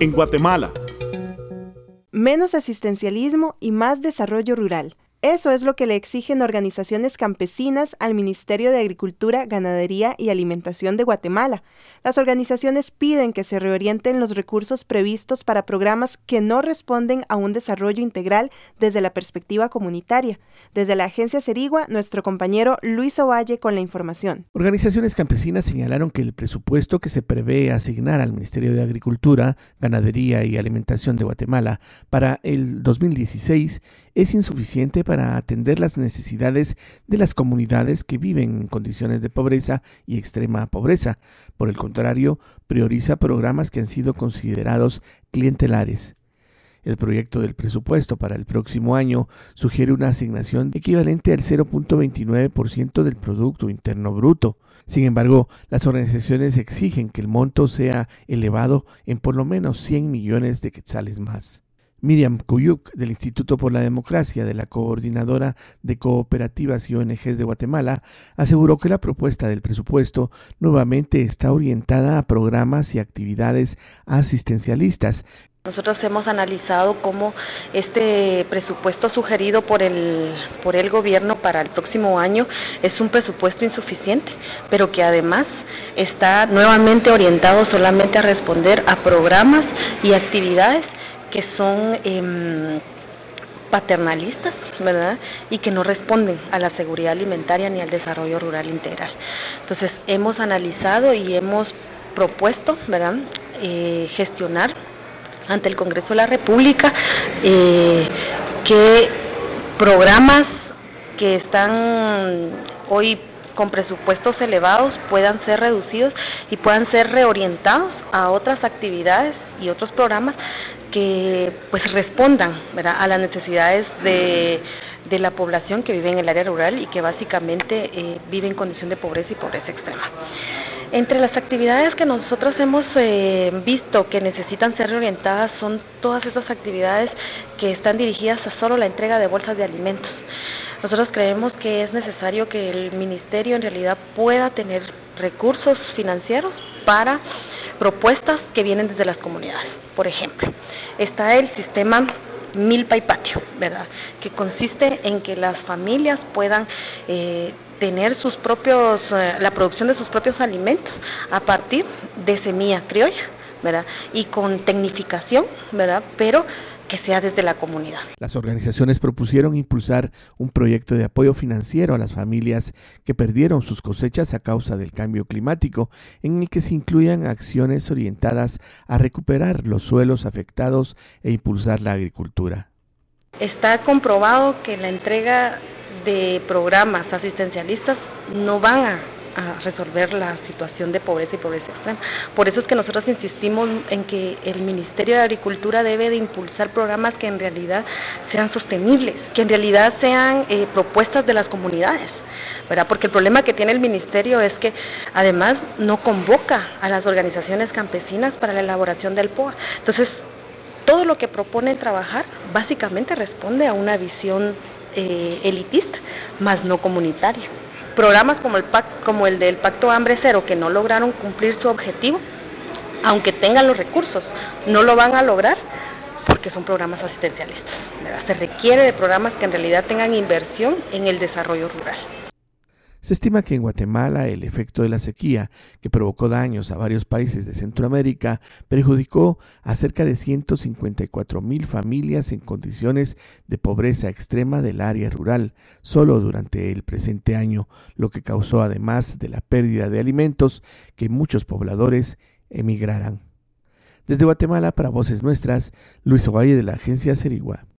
en Guatemala. Menos asistencialismo y más desarrollo rural. Eso es lo que le exigen organizaciones campesinas al Ministerio de Agricultura, Ganadería y Alimentación de Guatemala. Las organizaciones piden que se reorienten los recursos previstos para programas que no responden a un desarrollo integral desde la perspectiva comunitaria. Desde la agencia Cerigua, nuestro compañero Luis Ovalle con la información. Organizaciones campesinas señalaron que el presupuesto que se prevé asignar al Ministerio de Agricultura, Ganadería y Alimentación de Guatemala para el 2016 es insuficiente para atender las necesidades de las comunidades que viven en condiciones de pobreza y extrema pobreza. Por el contrario, prioriza programas que han sido considerados clientelares. El proyecto del presupuesto para el próximo año sugiere una asignación equivalente al 0.29% del Producto Interno Bruto. Sin embargo, las organizaciones exigen que el monto sea elevado en por lo menos 100 millones de quetzales más. Miriam Cuyuc, del Instituto por la Democracia de la Coordinadora de Cooperativas y ONGs de Guatemala, aseguró que la propuesta del presupuesto nuevamente está orientada a programas y actividades asistencialistas. Nosotros hemos analizado cómo este presupuesto sugerido por el gobierno para el próximo año es un presupuesto insuficiente, pero que además está nuevamente orientado solamente a responder a programas y actividades que son paternalistas, ¿verdad? Y que no responden a la seguridad alimentaria ni al desarrollo rural integral. Entonces, hemos analizado y hemos propuesto, ¿verdad?, gestionar ante el Congreso de la República que programas que están hoy con presupuestos elevados puedan ser reducidos y puedan ser reorientados a otras actividades y otros programas que pues respondan, ¿verdad?, a las necesidades de la población que vive en el área rural y que básicamente vive en condición de pobreza y pobreza extrema. Entre las actividades que nosotros hemos visto que necesitan ser reorientadas son todas esas actividades que están dirigidas a solo la entrega de bolsas de alimentos. Nosotros creemos que es necesario que el ministerio en realidad pueda tener recursos financieros para propuestas que vienen desde las comunidades. Por ejemplo, está el sistema Milpa y Patio, ¿verdad?, que consiste en que las familias puedan tener la producción de sus propios alimentos a partir de semilla criolla, ¿verdad?, y con tecnificación, ¿verdad?, pero que sea desde la comunidad. Las organizaciones propusieron impulsar un proyecto de apoyo financiero a las familias que perdieron sus cosechas a causa del cambio climático, en el que se incluyan acciones orientadas a recuperar los suelos afectados e impulsar la agricultura. Está comprobado que la entrega de programas asistencialistas no van a resolver la situación de pobreza y pobreza extrema. Por eso es que nosotros insistimos en que el Ministerio de Agricultura debe de impulsar programas que en realidad sean sostenibles, que en realidad sean propuestas de las comunidades, ¿verdad? Porque el problema que tiene el ministerio es que además no convoca a las organizaciones campesinas para la elaboración del POA. Entonces, todo lo que propone trabajar básicamente responde a una visión elitista, más no comunitaria. Programas como el del Pacto Hambre Cero, que no lograron cumplir su objetivo, aunque tengan los recursos, no lo van a lograr porque son programas asistencialistas, ¿verdad? Se requiere de programas que en realidad tengan inversión en el desarrollo rural. Se estima que en Guatemala el efecto de la sequía, que provocó daños a varios países de Centroamérica, perjudicó a cerca de 154,000 familias en condiciones de pobreza extrema del área rural, solo durante el presente año, lo que causó, además de la pérdida de alimentos, que muchos pobladores emigraran. Desde Guatemala, para Voces Nuestras, Luis Ovalle, de la agencia Cerigua.